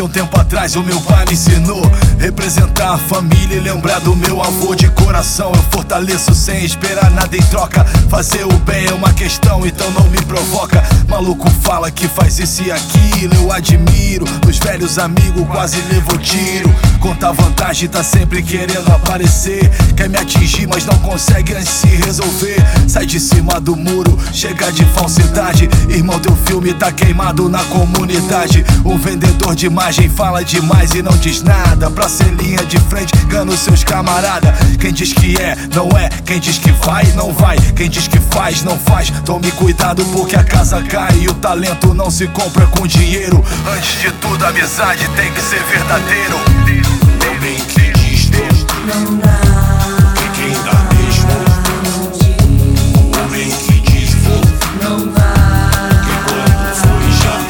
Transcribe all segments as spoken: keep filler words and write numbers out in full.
um tempo atrás o meu pai me ensinou. Representar a família e lembrar do meu avô. De coração eu fortaleço sem esperar nada em troca. Fazer o bem é uma questão, então não me provoca. Maluco fala que faz isso e aquilo, eu admiro. Dos velhos amigos quase levou tiro. Conta vantagem, tá sempre querendo aparecer. Quer me atingir, mas não consegue antes se resolver. Sai de cima do muro, chega de falsidade. Irmão, teu filme tá queimado na comunidade. O vendedor de imagem fala demais e não diz nada. Pra ser linha de frente, engana seus camarada. Quem diz que é, não é. Quem diz que vai, não vai. Quem diz que faz, não faz. Tome cuidado porque a casa cai e o talento não se compra com dinheiro. Antes de tudo, a amizade tem que ser verdadeiro. Homem que diz não dá, que quem dá mesmo. Homem que diz vou, não vai, que quando foi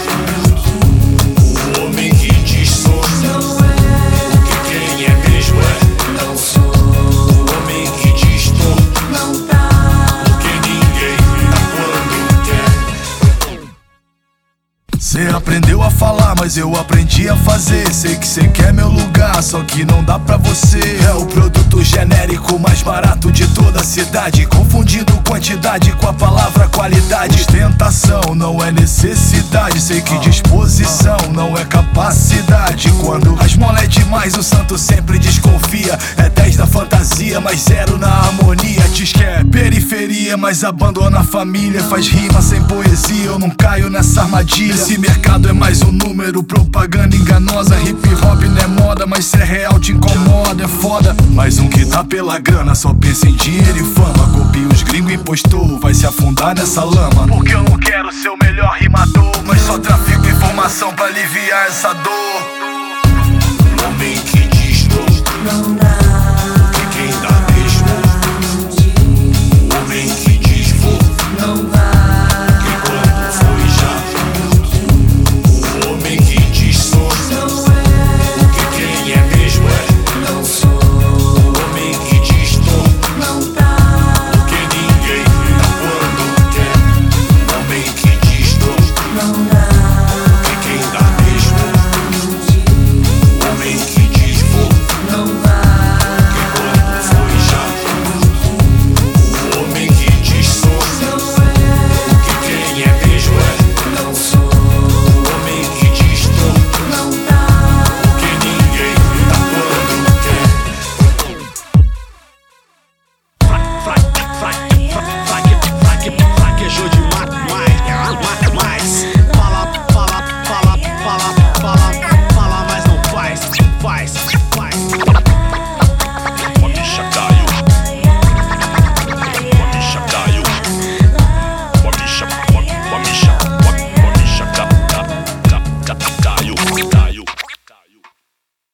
já. O homem que diz sou, não é, que quem é mesmo é, não sou. O homem que diz tô, não tá, porque ninguém tá quando quer. Cê aprendeu a falar, mas eu aprendi a fazer. Sei que cê quer meu lugar, só que não dá pra você. É o produto genérico mais barato de toda a cidade, confundindo quantidade com a palavra qualidade. Ostentação não é necessidade. Sei que disposição não é capacidade. Quando as mola é demais, o santo sempre desconfia. É dez na fantasia, mas zero na harmonia. Diz que é periferia, mas abandona a família. Faz rima sem poesia, eu não caio nessa armadilha. Esse mercado é mais um número, propaganda enganosa. Hip hop não é moda, mas se é real te incomoda, é foda. Mais um que tá pela grana, só pensa em dinheiro e fama. Copia os gringos impostor, vai se afundar nessa lama. Porque eu não quero ser o melhor rimador, mas só trafico informação pra aliviar essa dor. Homem que diz não, não dá.